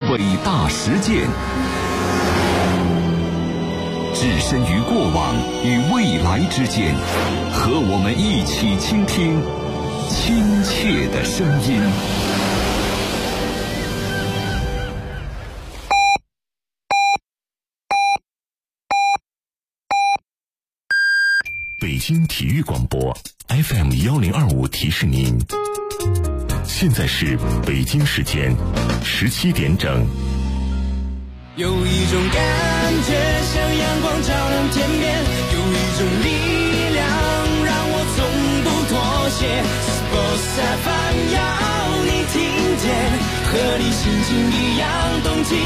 伟大实践，置身于过往与未来之间，和我们一起倾听亲切的声音。 北京体育广播 FM1025 提示您，现在是北京时间17点整。 有一种感觉像阳光照亮天边，有一种力量让我从不妥协。Sports FM 要你听见，和你心情一样动起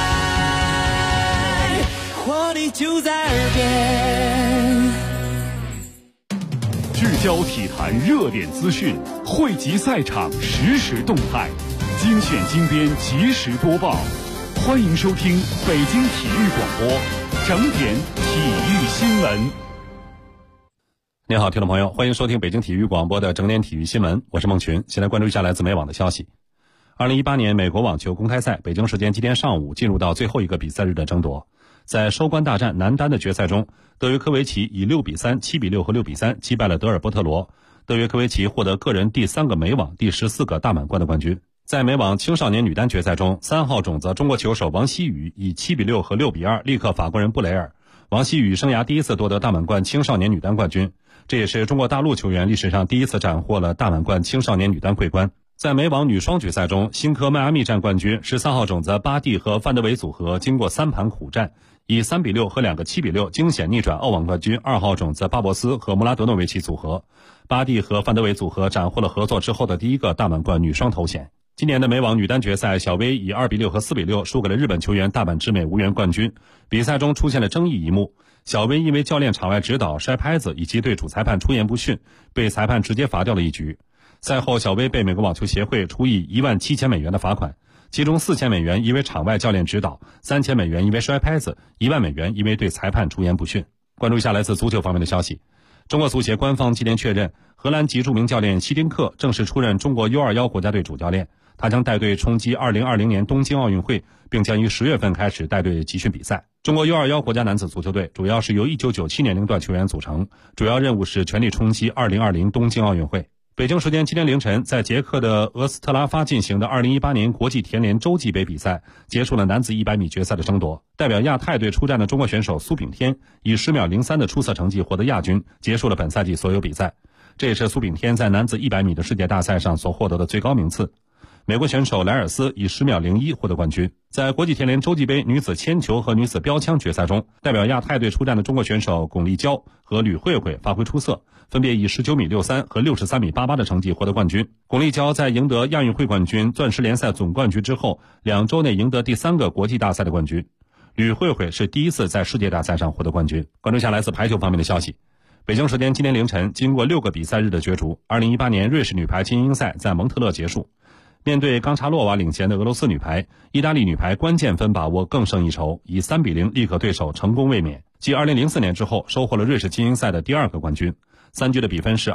来，活力就在耳边。 聚焦体坛热点资讯，汇集赛场实时动态，精选精编及时播报。欢迎收听北京体育广播整点体育新闻。 你好，听众朋友，欢迎收听北京体育广播的整点体育新闻，我是孟群。先来关注一下来自美网的消息。2018年美国网球公开赛北京时间今天上午进入到最后一个比赛日的争夺。在收官大战男单的决赛中，德约科维奇以6-3、7-6和6-3击败了德尔波特罗。德约科维奇获得个人第3个美网、第14个大满贯的冠军。在美网青少年女单决赛中，3号种子中国球手王希雨以7-6和6-2力克法国人布雷尔。王希雨生涯第一次夺得大满贯青少年女单冠军，这也是中国大陆球员历史上第一次斩获了大满贯青少年女单桂冠。在美网女双决赛中，新科迈阿密站冠军13号种子巴蒂和范德韦组合经过3盘苦战，以3-6和2个7-6惊险逆转澳网冠军2号种子巴博斯和穆拉德诺维奇组合。巴蒂和范德韦组合斩获了合作之后的第一个大满贯女双头衔。今年的美网女单决赛，小威以2-6和4-6输给了日本球员大阪直美无缘冠军。比赛中出现了争议一幕，小威因为教练场外指导摔拍子以及对主裁判出言不逊，被裁判直接罚掉了一局。赛后，小威被美国网球协会处以17000美元的罚款，其中4000美元因为场外教练指导，3000美元因为摔拍子，10000美元因为对裁判出言不逊。关注一下来自足球方面的消息。中国足协官方今天确认，荷兰籍著名教练希丁克正式出任中国 U21 国家队主教练，他将带队冲击2020年东京奥运会，并将于10月份开始带队集训比赛。中国 U21 国家男子足球队主要是由1997年龄段球员组成，主要任务是全力冲击2020东京奥运会。北京时间今天凌晨，在捷克的俄斯特拉发进行的2018年国际田联洲际杯比赛结束了男子100米决赛的争夺。代表亚太队出战的中国选手苏炳添以10秒03的出色成绩获得亚军，结束了本赛季所有比赛。这也是苏炳添在男子100米的世界大赛上所获得的最高名次。美国选手莱尔斯以10秒01获得冠军。在国际田联洲际杯女子铅球和女子标枪决赛中，代表亚太队出战的中国选手巩立姣和吕慧慧发挥出色，分别以19米63和63米88的成绩获得冠军。巩立姣在赢得亚运会冠军、钻石联赛总冠军之后，2周内赢得第3个国际大赛的冠军。吕慧慧是第一次在世界大赛上获得冠军。关注一下来自排球方面的消息。北京时间今天凌晨，经过6个比赛日的角逐，2018年瑞士女排精英赛在蒙特勒结束。面对冈察洛娃领衔的俄罗斯女排，意大利女排关键分把握更胜一筹，以3-0力克对手，成功卫冕，继2004年之后收获了瑞士精英赛的第2个冠军。3局的比分是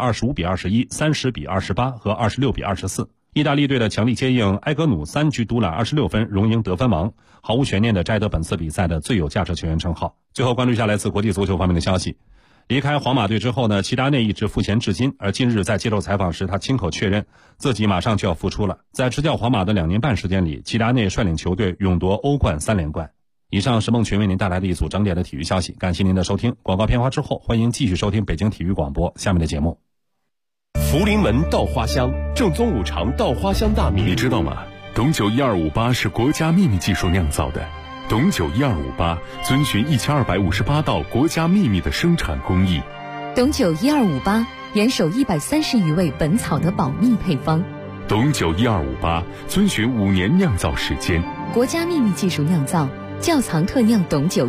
25-21、30-28和26-24。意大利队的强力接应埃格努3局独揽26分，荣膺得分王，毫无悬念地摘得本次比赛的最有价值球员称号。最后关注一下来自国际足球方面的消息。离开皇马队之后呢，齐达内一直赋闲至今，而近日在接受采访时，他亲口确认自己马上就要复出了。在执教皇马的2年半时间里，齐达内率领球队勇夺欧冠3连冠。以上是孟群为您带来的一组整点的体育消息，感谢您的收听。广告片花之后，欢迎继续收听北京体育广播下面的节目。 福临门稻花香，正宗五常稻花香大米，你知道吗？董酒1258是国家秘密技术酿造的。董酒1258遵循1258道国家秘密的生产工艺。 董酒1258严守130余味本草的保密配方。 董酒1258遵循5年酿造时间， 国家秘密技术酿造，窖藏特酿董酒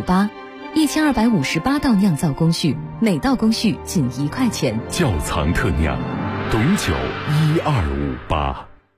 1258，1258道酿造工序，每道工序仅1块钱。 窖藏特酿，董酒1258。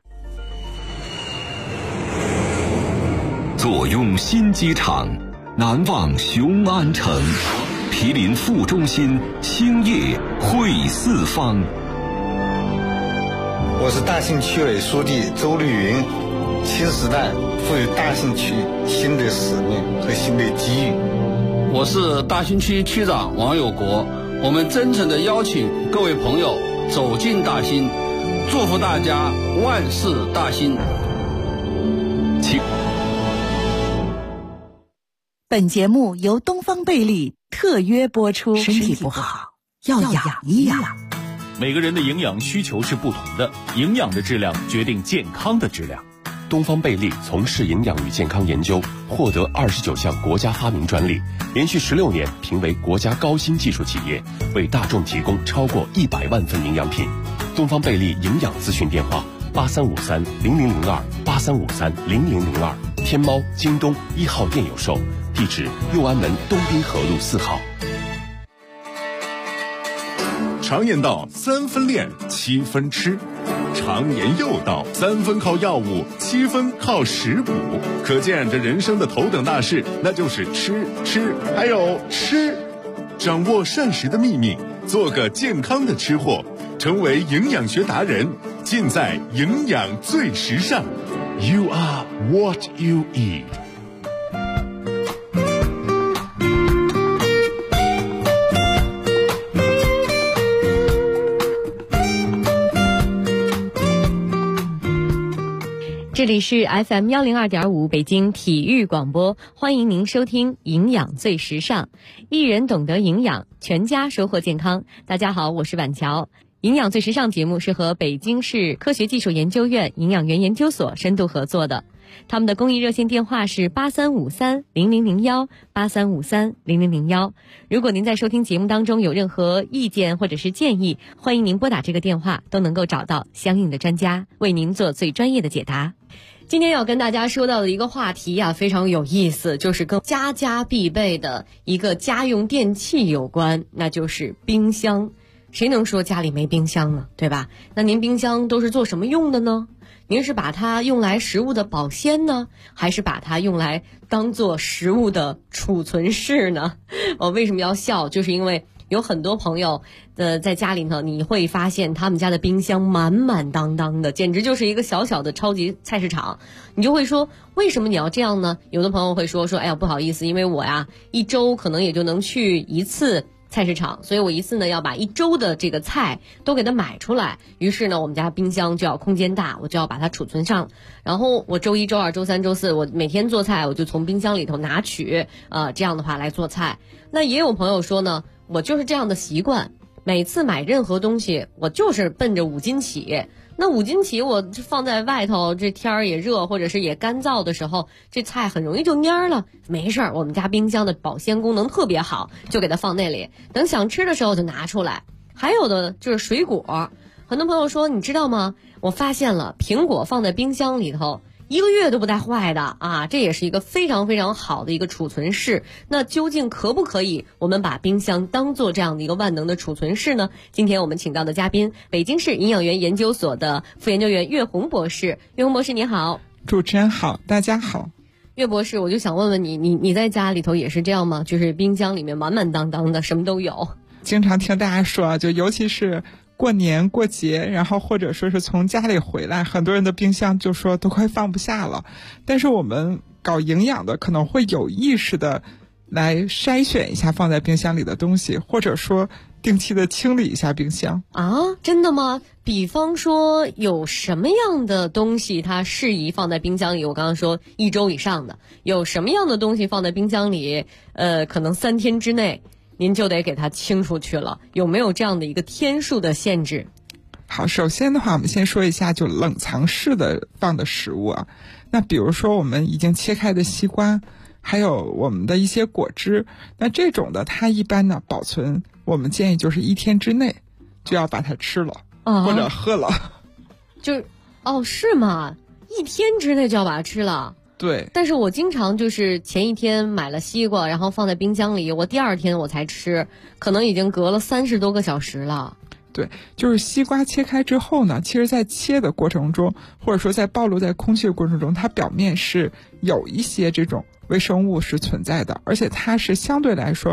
坐拥新机场，难忘雄安城，毗邻副中心，兴业汇四方。 我是大庆区委书记周绿云。 新时代赋予大兴区新的使命和新的机遇。 我是大兴区区长王有国，我们真诚地邀请各位朋友走进大兴，祝福大家万事大兴。 本节目由东方贝利特约播出。身体不好要养一养。 每个人的营养需求是不同的，营养的质量决定健康的质量。 东方贝利从事营养与健康研究，获得29项国家发明专利，连续16年评为国家高新技术企业，为大众提供超过100万份营养品。东方贝利营养咨询电话83530002，83530002，天猫、京东1号店有售，地址右安门东滨河路4号。 常言道3分练7分吃，常言又道3分靠药物7分靠食补，可见这人生的头等大事那就是吃还有吃。掌握膳食的秘密，做个健康的吃货，成为营养学达人，尽在营养最时尚。 You are what you eat。 这里是 FM 102.5北京体育广播，欢迎您收听营养最时尚，一人懂得营养，全家收获健康。大家好，我是婉乔。营养最时尚节目是和北京市科学技术研究院营养员研究所深度合作的，他们的公益热线电话是83530001 83530001。如果您在收听节目当中有任何意见或者是建议，欢迎您拨打这个电话，都能够找到相应的专家为您做最专业的解答。今天要跟大家说到的一个话题啊，非常有意思，就是跟家家必备的一个家用电器有关，那就是冰箱。谁能说家里没冰箱呢，对吧？那您冰箱都是做什么用的呢？您是把它用来食物的保鲜呢，还是把它用来当做食物的储存室呢？我为什么要笑？就是因为有很多朋友在家里头，你会发现他们家的冰箱满满当当的，简直就是一个小小的超级菜市场。你就会说，为什么你要这样呢？有的朋友会说，哎呀，不好意思，因为我呀一周可能也就能去一次菜市场，所以我一次呢要把1周的这个菜都给它买出来，于是呢我们家冰箱就要空间大，我就要把它储存上，然后我周1周2周3周4我每天做菜我就从冰箱里头拿取这样的话来做菜。那也有朋友说呢，我就是这样的习惯，每次买任何东西我就是奔着5斤起，那5斤起我放在外头，这天儿也热或者是也干燥的时候，这菜很容易就蔫了。没事儿，我们家冰箱的保鲜功能特别好，就给它放那里，等想吃的时候就拿出来。还有的就是水果，很多朋友说，你知道吗？我发现了，苹果放在冰箱里头1个月都不带坏的啊，这也是一个非常非常好的一个储存室。那究竟可不可以我们把冰箱当做这样的一个万能的储存室呢？今天我们请到的嘉宾，北京市营养员研究所的副研究员岳红博士。岳红博士你好。 主持人好，大家好。 岳博士，我就想问问你在家里头也是这样吗？就是冰箱里面满满当当的，什么都有。 经常听大家说，就尤其是过年过节，然后或者说是从家里回来，很多人的冰箱就说都快放不下了。但是我们搞营养的可能会有意识的来筛选一下放在冰箱里的东西，或者说定期的清理一下冰箱。 啊，真的吗？比方说有什么样的东西它适宜放在冰箱里？我刚刚说1周以上的，有什么样的东西放在冰箱里可能3天之内您就得给它清出去了，有没有这样的一个天数的限制？ 好，首先的话我们先说一下就冷藏室的放的食物啊。那比如说我们已经切开的西瓜，还有我们的一些果汁，那这种的它一般呢保存，我们建议就是1天之内就要把它吃了或者喝了。 是吗？1天之内就要把它吃了？ 对。 但是我经常就是前一天买了西瓜，然后放在冰箱里，我第2天我才吃，可能已经隔了30多个小时了。 对，就是西瓜切开之后呢，其实在切的过程中，或者说在暴露在空气的过程中，它表面是有一些这种微生物是存在的，而且它是相对来说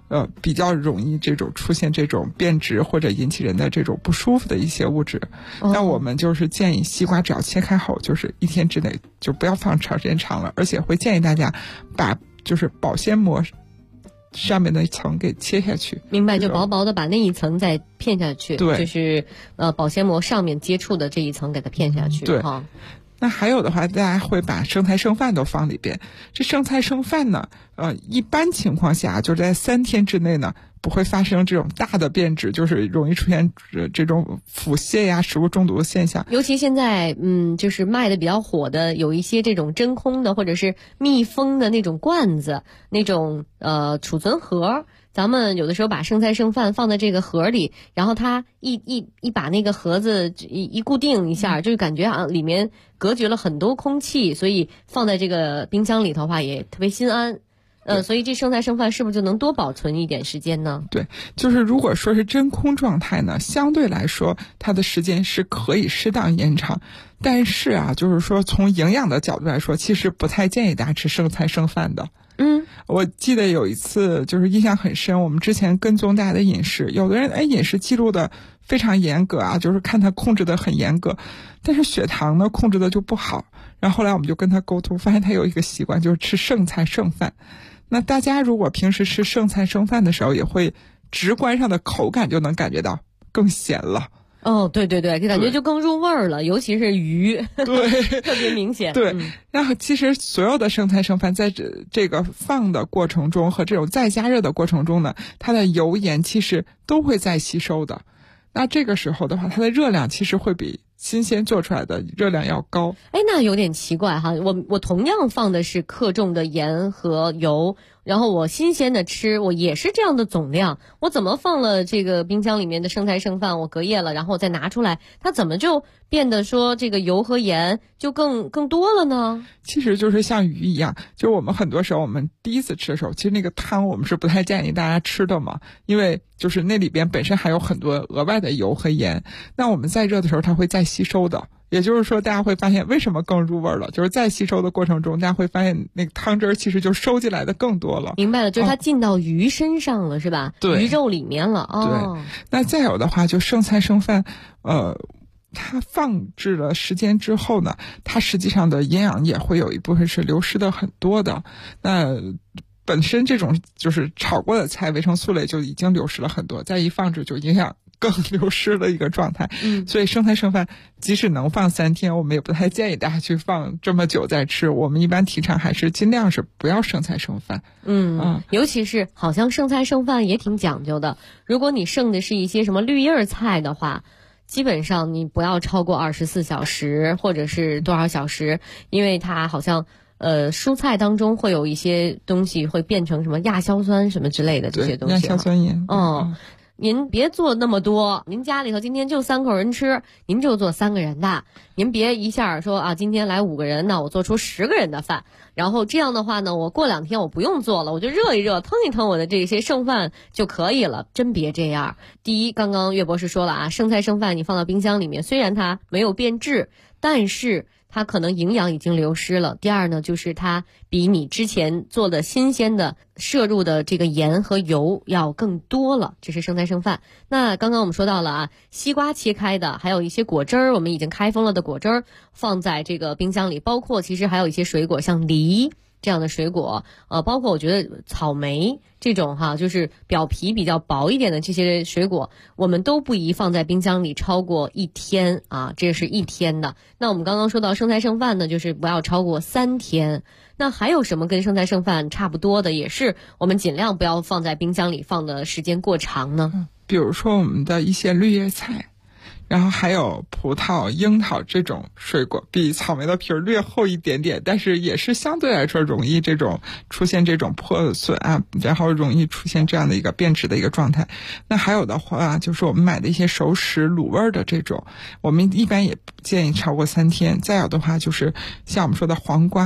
比较容易这种出现这种变质或者引起人的这种不舒服的一些物质。那我们就是建议西瓜只要切开后，就是1天之内就不要放长时间长了，而且会建议大家把就是保鲜膜上面的一层给切下去。 明白，就薄薄的把那一层再片下去。 对， 就是保鲜膜上面接触的这一层给它片下去。 对。那还有的话，大家会把剩菜剩饭都放里边。这剩菜剩饭呢，一般情况下就在3天之内呢，不会发生这种大的变质，就是容易出现这种腹泻呀、食物中毒的现象。 尤其现在，就是卖的比较火的，有一些这种真空的或者是密封的那种罐子，那种储存盒。咱们有的时候把剩菜剩饭放在这个盒里，然后它一把那个盒子一固定一下，就是感觉里面隔绝了很多空气，所以放在这个冰箱里头的话也特别心安。所以这剩菜剩饭是不是就能多保存一点时间呢？ 对，就是如果说是真空状态呢，相对来说它的时间是可以适当延长，但是啊，就是说从营养的角度来说，其实不太建议大家吃剩菜剩饭的。我记得有一次就是印象很深，我们之前跟踪大家的饮食，有的人饮食记录的非常严格啊，就是看他控制的很严格，但是血糖呢控制的就不好。然后后来我们就跟他沟通，发现他有一个习惯，就是吃剩菜剩饭。那大家如果平时吃剩菜剩饭的时候，也会直观上的口感就能感觉到更咸了。 对对对，感觉就更入味儿了，尤其是鱼， 对， 特别明显。 对，然后其实所有的剩菜剩饭在这个放的过程中和这种再加热的过程中呢，它的油盐其实都会再吸收的。那这个时候的话，它的热量其实会比新鲜做出来的热量要高。 那有点奇怪哈，我同样放的是克重的盐和油，然后我新鲜的吃，我也是这样的总量，我怎么放了这个冰箱里面的剩菜剩饭，我隔夜了，然后我再拿出来，它怎么就变得说这个油和盐就更多了呢？ 其实就是像鱼一样，就是我们很多时候我们第一次吃的时候，其实那个汤我们是不太建议大家吃的嘛，因为就是那里边本身还有很多额外的油和盐，那我们再热的时候它会再吸收的。也就是说，大家会发现为什么更入味了，就是在吸收的过程中，大家会发现那个汤汁儿其实就收进来的更多了。 明白了，就是它进到鱼身上了，是吧？ 对， 鱼肉里面了。 对。那再有的话，就剩菜剩饭，它放置了时间之后呢，它实际上的营养也会有一部分是流失的很多的。那本身这种就是炒过的菜，维生素类就已经流失了很多，再一放置就营养更流失的一个状态。所以剩菜剩饭即使能放3天，我们也不太建议大家去放这么久再吃。我们一般提倡还是尽量是不要剩菜剩饭。 尤其是好像剩菜剩饭也挺讲究的，如果你剩的是一些什么绿叶菜的话，基本上你不要超过24小时或者是多少小时，因为它好像蔬菜当中会有一些东西会变成什么亚硝酸什么之类的这些东西。 亚硝酸盐。 您别做那么多，您家里头今天就3口人吃，您就做3个人的，您别一下说啊，今天来5个人，那我做出10个人的饭，然后这样的话呢，我过2天我不用做了，我就热一热，腾一腾我的这些剩饭就可以了。真别这样。第一，刚刚岳博士说了啊，剩菜剩饭你放到冰箱里面，虽然它没有变质，但是它可能营养已经流失了。第二呢，就是它比你之前做的新鲜的摄入的这个盐和油要更多了，这是剩菜剩饭。那刚刚我们说到了啊，西瓜切开的，还有一些果汁儿，我们已经开封了的果汁儿放在这个冰箱里，包括其实还有一些水果，像梨这样的水果，包括我觉得草莓这种就是表皮比较薄一点的这些水果，我们都不宜放在冰箱里超过1天啊，这是1天的。那我们刚刚说到剩菜剩饭呢，就是不要超过3天。那还有什么跟剩菜剩饭差不多的，也是我们尽量不要放在冰箱里放的时间过长呢？ 比如说我们的一些绿叶菜，然后还有葡萄、樱桃这种水果，比草莓的皮儿略厚一点点，但是也是相对来说容易这种出现这种破损啊，然后容易出现这样的一个变质的一个状态。那还有的话，就是我们买的一些熟食卤味的这种，我们一般也不建议超过3天。再有的话，就是像我们说的黄瓜，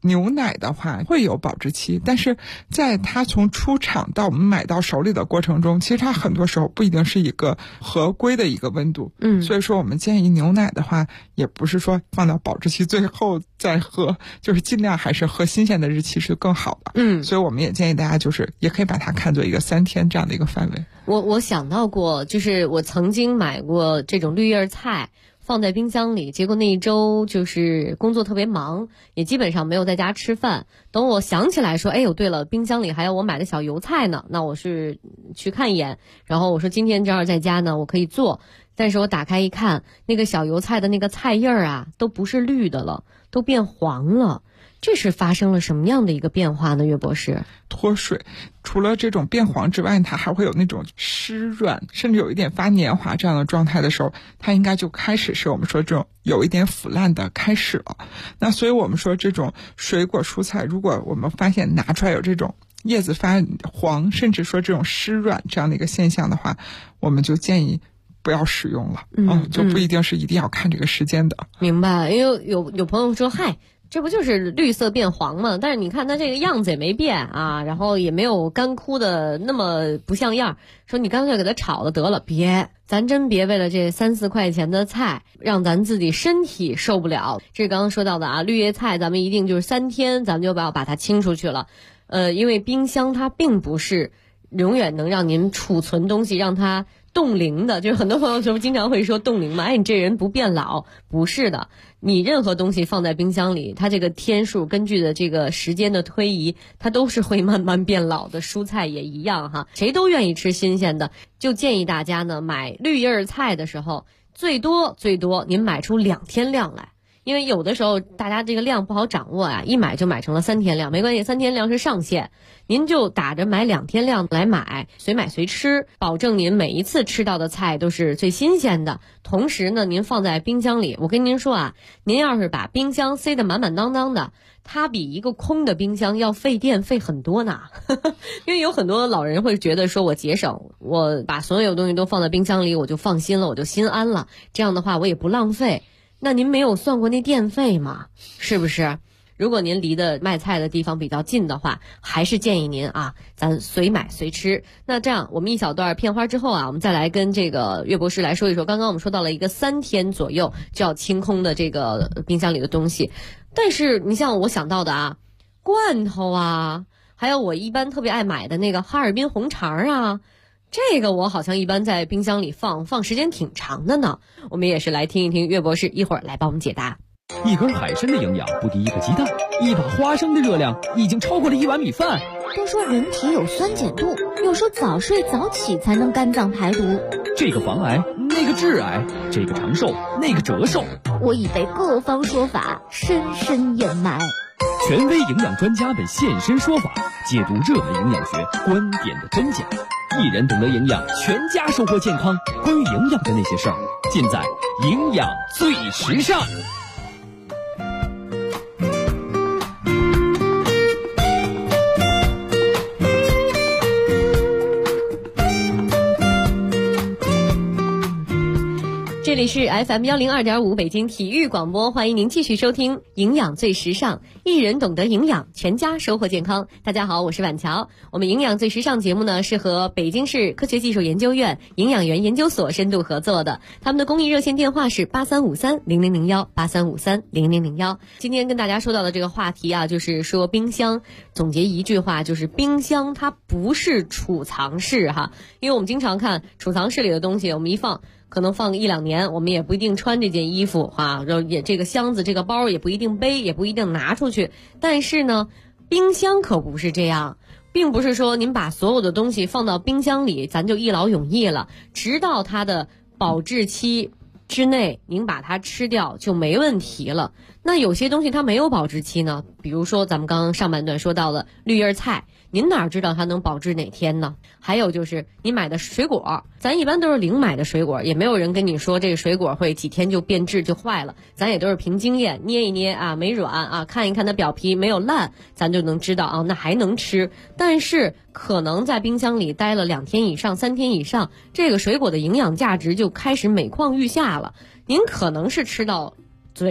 牛奶的话会有保质期，但是在它从出厂到我们买到手里的过程中，其实它很多时候不一定是一个合规的一个温度。所以说我们建议牛奶的话，也不是说放到保质期最后再喝，就是尽量还是喝新鲜的日期是更好的。所以我们也建议大家就是也可以把它看作一个3天这样的一个范围。 我想到过，就是我曾经买过这种绿叶菜放在冰箱里，结果那一周就是工作特别忙，也基本上没有在家吃饭。等我想起来说，哎呦对了，冰箱里还有我买的小油菜呢，那我是去看一眼，然后我说今天正好在家呢，我可以做。但是我打开一看，那个小油菜的那个菜叶啊都不是绿的了，都变黄了。这是发生了什么样的一个变化呢，岳博士？ 脱水，除了这种变黄之外，它还会有那种湿软，甚至有一点发黏滑这样的状态的时候，它应该就开始是我们说这种有一点腐烂的开始了。那所以我们说这种水果蔬菜，如果我们发现拿出来有这种叶子发黄，甚至说这种湿软这样的一个现象的话，我们就建议不要使用了。就不一定是一定要看这个时间的。 明白。因为有朋友说，嗨，这不就是绿色变黄吗？但是你看它这个样子也没变啊，然后也没有干枯的那么不像样，说你干脆给它炒了得了。咱真别为了这3、4块钱的菜让咱自己身体受不了。这刚刚说到的啊，绿叶菜咱们一定就是3天咱们就把它清出去了。因为冰箱它并不是永远能让您储存东西让它冻龄的，就是很多朋友就经常会说冻龄嘛，哎，你这人不变老。不是的，你任何东西放在冰箱里，它这个天数根据的这个时间的推移，它都是会慢慢变老的。蔬菜也一样哈，谁都愿意吃新鲜的，就建议大家呢买绿叶菜的时候，最多您买出2天量来。因为有的时候大家这个量不好掌握啊，一买就买成了3天量，没关系，3天量是上限，您就打着买2天量来买，随买随吃，保证您每一次吃到的菜都是最新鲜的。同时呢，您放在冰箱里，我跟您说啊，您要是把冰箱塞得满满当当的，它比一个空的冰箱要费电费很多呢。因为有很多老人会觉得说，我节省，我把所有东西都放在冰箱里，我就放心了，我就心安了，这样的话我也不浪费。那您没有算过那电费吗？是不是？如果您离的卖菜的地方比较近的话，还是建议您啊，咱随买随吃。那这样，我们一小段片花之后啊，我们再来跟这个岳博士来说一说。刚刚我们说到了一个3天左右就要清空的这个冰箱里的东西，但是你像我想到的啊，罐头啊，还有我一般特别爱买的那个哈尔滨红肠啊。这个我好像一般在冰箱里放时间挺长的呢。我们也是来听一听岳博士一会儿来帮我们解答。 一根海参的营养不敌一个鸡蛋，一把花生的热量已经超过了1碗米饭。 都说人体有酸碱度，有说早睡早起才能肝脏排毒。 这个防癌，那个致癌，这个长寿，那个折寿。 我已被各方说法深深掩埋。 权威营养专家们现身说法，解读热门营养学观点的真假。一人懂得营养，全家收获健康。关于营养的那些事儿，尽在营养最时尚。 这里是 FM 102.5北京体育广播，欢迎您继续收听营养最时尚，一人懂得营养，全家收获健康。大家好，我是婉乔。我们营养最时尚节目呢，是和北京市科学技术研究院营养员研究所深度合作的，他们的公益热线电话是83530001 83530001。今天跟大家说到的这个话题啊，就是说冰箱，总结一句话，就是冰箱它不是储藏室哈。因为我们经常看储藏室里的东西，我们一放可能放1、2年，我们也不一定穿这件衣服啊，然后也这个箱子这个包也不一定背，也不一定拿出去。但是呢，冰箱可不是这样，并不是说您把所有的东西放到冰箱里，咱就一劳永逸了，直到它的保质期之内，您把它吃掉就没问题了。那有些东西它没有保质期呢，比如说咱们刚刚上半段说到的绿叶菜，您哪知道它能保质哪天呢？还有就是你买的水果，咱一般都是零买的水果，也没有人跟你说这个水果会几天就变质就坏了，咱也都是凭经验捏一捏啊，没软啊，看一看它表皮没有烂，咱就能知道啊，那还能吃。但是可能在冰箱里待了2天以上、3天以上，这个水果的营养价值就开始每况愈下了。您可能是吃到嘴里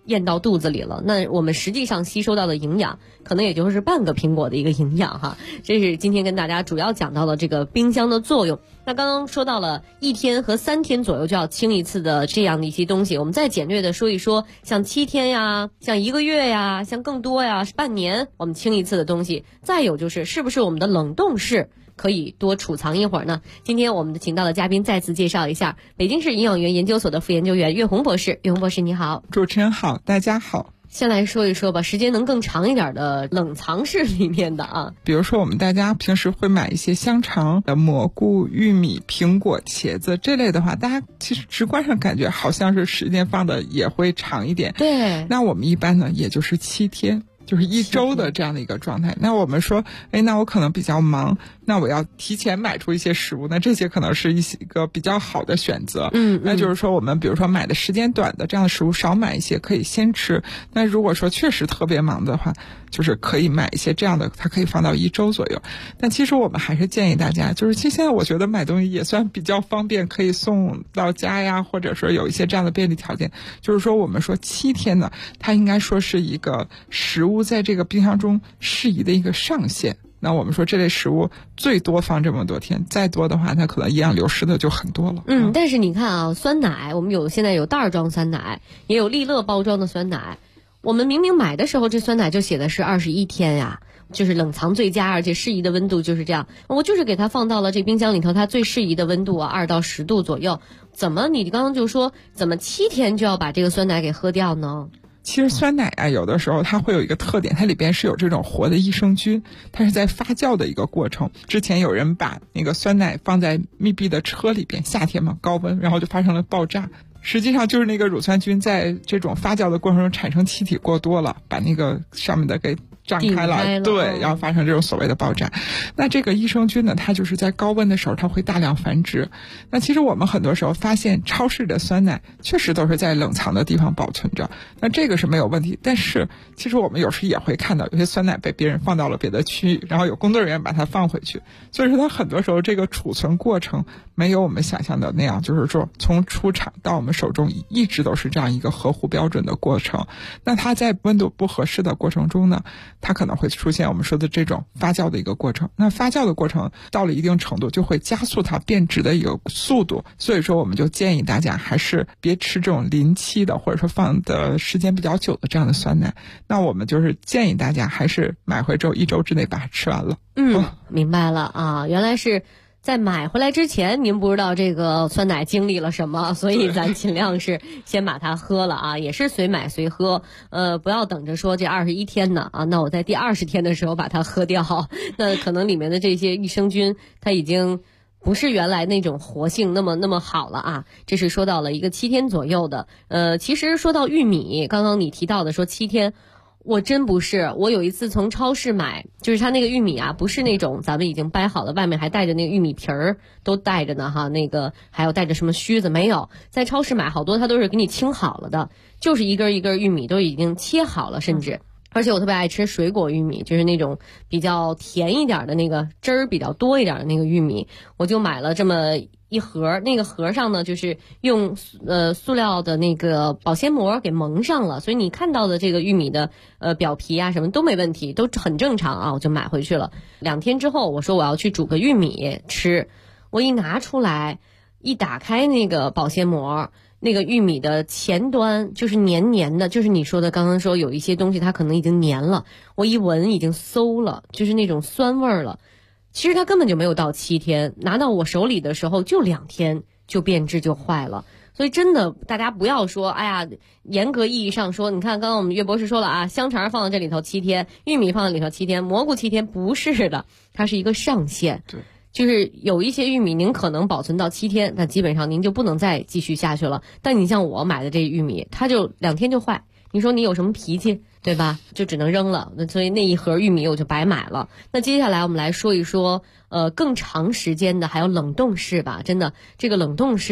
咽到肚子里了，那我们实际上吸收到的营养可能也就是半个苹果的一个营养哈。这是今天跟大家主要讲到的这个冰箱的作用。那刚刚说到了1天和3天左右就要清一次的这样的一些东西，我们再简略的说一说，像7天呀，像1个月呀，像更多呀，是半年我们清一次的东西。再有就是是不是我们的冷冻室可以多储藏一会儿呢？今天我们请到的嘉宾再次介绍一下，北京市营养园研究所的副研究员岳红博士。岳红博士你好。 主持人好，大家好。 先来说一说吧，时间能更长一点的冷藏室里面的啊， 比如说我们大家平时会买一些香肠、蘑菇、玉米、苹果、茄子这类的话，大家其实直观上感觉好像是时间放的也会长一点。 对， 那我们一般呢，也就是7天。就是1周的这样的一个状态。那我们说，那我可能比较忙，那我要提前买出一些食物，那这些可能是一个比较好的选择。那就是说我们比如说买的时间短的这样的食物少买一些，可以先吃。那如果说确实特别忙的话，就是可以买一些这样的，它可以放到1周左右。但其实我们还是建议大家，就是其实现在我觉得买东西也算比较方便，可以送到家呀，或者说有一些这样的便利条件。就是说我们说7天呢，它应该说是一个食物在这个冰箱中适宜的一个上限。那我们说这类食物最多放这么多天，再多的话它可能营养流失的就很多了。 但是你看啊，酸奶我们现在有袋装酸奶，也有利乐包装的酸奶，我们明明买的时候这酸奶就写的是21天呀，就是冷藏最佳而且适宜的温度就是这样，我就是给它放到了这冰箱里头，它最适宜的温度2到10度左右。怎么你刚刚就说怎么7天就要把这个酸奶给喝掉呢？ 其实酸奶啊，有的时候它会有一个特点，它里边是有这种活的益生菌，它是在发酵的一个过程。之前有人把那个酸奶放在密闭的车里边，夏天嘛高温，然后就发生了爆炸。实际上就是那个乳酸菌在这种发酵的过程中产生气体过多了，把那个上面的给胀开了，对，然后发生这种所谓的爆炸。那这个益生菌呢，它就是在高温的时候它会大量繁殖。那其实我们很多时候发现超市的酸奶确实都是在冷藏的地方保存着，那这个是没有问题。但是其实我们有时也会看到有些酸奶被别人放到了别的区域，然后有工作人员把它放回去，所以说它很多时候这个储存过程没有我们想象的那样，就是说从出厂到我们手中一直都是这样一个合乎标准的过程。那它在温度不合适的过程中呢，它可能会出现我们说的这种发酵的一个过程。那发酵的过程到了一定程度就会加速它变质的一个速度，所以说我们就建议大家还是别吃这种临期的或者说放的时间比较久的这样的酸奶。那我们就是建议大家还是买回之后1周之内把它吃完了。 明白了啊，原来是在买回来之前您不知道这个酸奶经历了什么，所以咱尽量是先把它喝了啊，也是随买随喝，不要等着说这21天呢啊，那我在第20天的时候把它喝掉，那可能里面的这些益生菌它已经不是原来那种活性那么好了啊。这是说到了一个7天左右的。其实说到玉米，刚刚你提到的说7天，我真不是，我有一次从超市买，就是它那个玉米啊，不是那种咱们已经掰好了，外面还带着那个玉米皮儿都带着呢哈，那个还有带着什么须子没有，在超市买好多它都是给你清好了的，就是一根一根玉米都已经切好了，甚至而且我特别爱吃水果玉米，就是那种比较甜一点的那个汁儿比较多一点的那个玉米，我就买了这么一盒，那个盒上呢就是用塑料的那个保鲜膜给蒙上了，所以你看到的这个玉米的表皮啊什么都没问题，都很正常啊，我就买回去了。2天之后我说我要去煮个玉米吃，我一拿出来一打开那个保鲜膜，那个玉米的前端就是黏黏的，就是你说的刚刚说有一些东西它可能已经黏了，我一闻已经馊了，就是那种酸味儿了。其实它根本就没有到7天，拿到我手里的时候就2天就变质就坏了。所以真的大家不要说哎呀，严格意义上说，你看刚刚我们岳博士说了啊，香肠放到这里头7天，玉米放到里头7天，蘑菇7天，不是的，它是一个上限。 对， 就是有一些玉米您可能保存到7天，那基本上您就不能再继续下去了。但你像我买的这玉米，它就2天就坏，你说你有什么脾气，对吧？就只能扔了。那所以那一盒玉米我就白买了。那接下来我们来说一说更长时间的还有冷冻室吧。真的这个冷冻室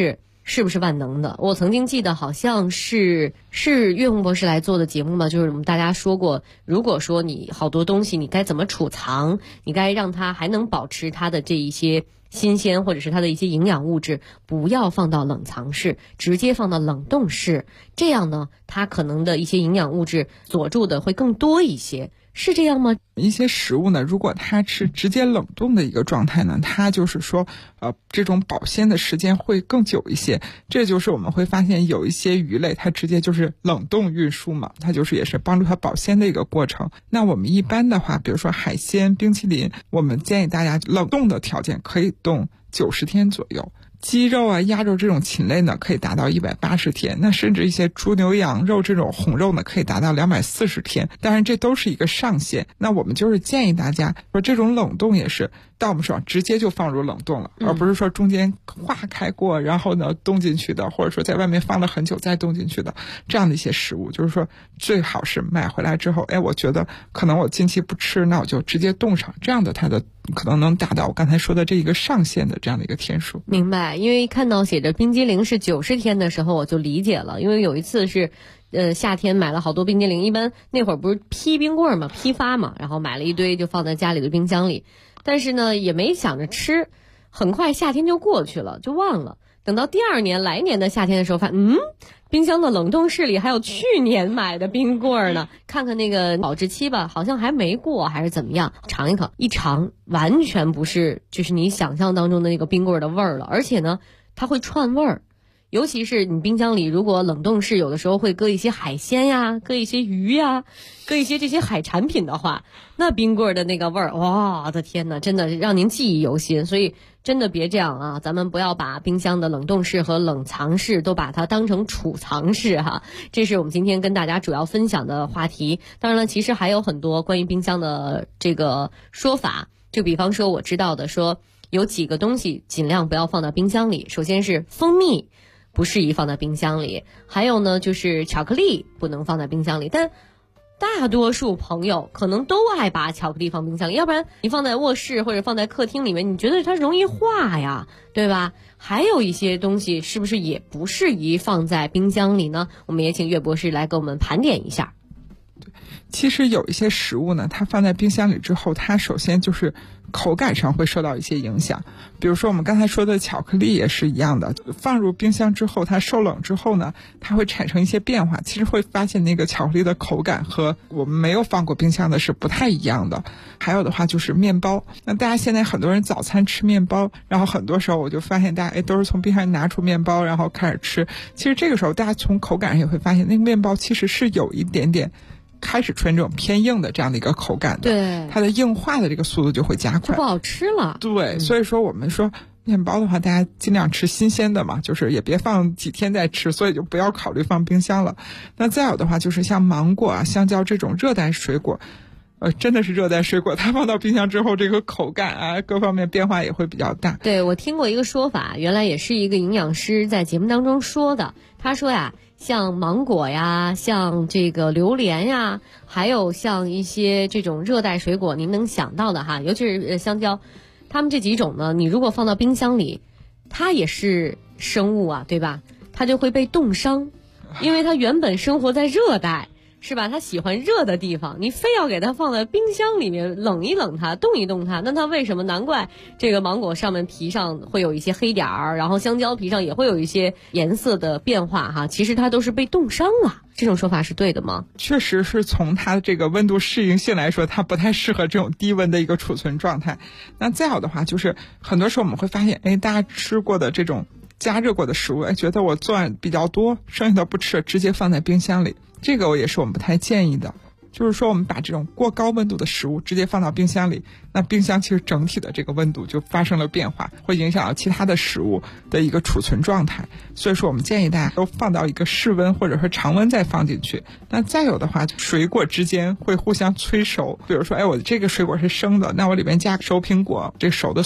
是不是万能的？我曾经记得好像是岳红博士来做的节目嘛，就是我们大家说过，如果说你好多东西你该怎么储藏，你该让它还能保持它的这一些新鲜或者是它的一些营养物质，不要放到冷藏室，直接放到冷冻室，这样呢它可能的一些营养物质锁住的会更多一些，是这样吗？ 一些食物呢，如果它是直接冷冻的一个状态呢，它就是说这种保鲜的时间会更久一些。这就是我们会发现有一些鱼类它直接就是冷冻运输嘛，它就是也是帮助它保鲜的一个过程。那我们一般的话，比如说海鲜、冰淇淋，我们建议大家冷冻的条件可以冻90天左右。鸡肉啊、鸭肉这种禽类呢，可以达到180天，那甚至一些猪牛羊肉这种红肉呢，可以达到240天。当然这都是一个上限，那我们就是建议大家说，这种冷冻也是到我们手上直接就放入冷冻了，而不是说中间化开过然后呢冻进去的，或者说在外面放了很久再冻进去的这样的一些食物，就是说最好是买回来之后，我觉得可能我近期不吃，那我就直接冻上，这样的它的可能能达到我刚才说的这一个上限的这样的一个天数。 明白，因为看到写着冰激凌是90天的时候我就理解了，因为有一次是夏天买了好多冰激凌，一般那会儿不是批冰棍嘛，批发嘛，然后买了一堆就放在家里的冰箱里，但是呢也没想着吃，很快夏天就过去了，就忘了。等到第2年来年的夏天的时候，发现冰箱的冷冻室里还有去年买的冰棍呢，看看那个保质期吧，好像还没过还是怎么样，尝一口，一尝完全不是就是你想象当中的那个冰棍的味儿了，而且呢它会串味儿。尤其是你冰箱里如果冷冻室有的时候会搁一些海鲜呀，搁一些鱼呀，搁一些这些海产品的话，那冰棍的那个味儿，哇，我的天哪，真的让您记忆犹新。所以真的别这样啊，咱们不要把冰箱的冷冻室和冷藏室都把它当成储藏室哈。这是我们今天跟大家主要分享的话题。当然了，其实还有很多关于冰箱的这个说法，就比方说我知道的说有几个东西尽量不要放到冰箱里，首先是蜂蜜不适宜放在冰箱里，还有呢就是巧克力不能放在冰箱里，但大多数朋友可能都爱把巧克力放冰箱里，要不然你放在卧室或者放在客厅里面，你觉得它容易化呀，对吧？还有一些东西是不是也不适宜放在冰箱里呢？我们也请岳博士来给我们盘点一下。 其实有一些食物呢，它放在冰箱里之后，它首先就是口感上会受到一些影响。比如说我们刚才说的巧克力也是一样的，放入冰箱之后，它受冷之后呢，它会产生一些变化，其实会发现那个巧克力的口感和我们没有放过冰箱的是不太一样的。还有的话就是面包，那大家现在很多人早餐吃面包，然后很多时候我就发现大家都是从冰箱里拿出面包然后开始吃，其实这个时候大家从口感上也会发现那个面包其实是有一点点开始出现这种偏硬的这样的一个口感的， 对， 它的硬化的这个速度就会加快， 就不好吃了。 对，所以说我们说面包的话，大家尽量吃新鲜的嘛，就是也别放几天再吃，所以就不要考虑放冰箱了。那再有的话就是像芒果啊、香蕉这种热带水果，真的是热带水果，它放到冰箱之后，这个口感啊各方面变化也会比较大。 对，我听过一个说法，原来也是一个营养师在节目当中说的，他说呀，像芒果呀，像这个榴莲呀，还有像一些这种热带水果您能想到的哈，尤其是香蕉，它们这几种呢，你如果放到冰箱里，它也是生物啊，对吧？它就会被冻伤，因为它原本生活在热带，是吧？它喜欢热的地方，你非要给它放在冰箱里面冷一冷它，冻一冻它，那它为什么？难怪这个芒果上面皮上会有一些黑点儿，然后香蕉皮上也会有一些颜色的变化哈，其实它都是被冻伤了。这种说法是对的吗？ 确实是从它这个温度适应性来说，它不太适合这种低温的一个储存状态。那再好的话就是很多时候我们会发现，大家吃过的这种加热过的食物，觉得我做完比较多，剩下的不吃，直接放在冰箱里，这个也是我们不太建议的。就是说我们把这种过高温度的食物直接放到冰箱里，那冰箱其实整体的这个温度就发生了变化，会影响到其他的食物的一个储存状态。所以说我们建议大家都放到一个室温或者说常温再放进去。那再有的话，水果之间会互相催熟，比如说我这个水果是生的，那我里面加熟苹果，这熟的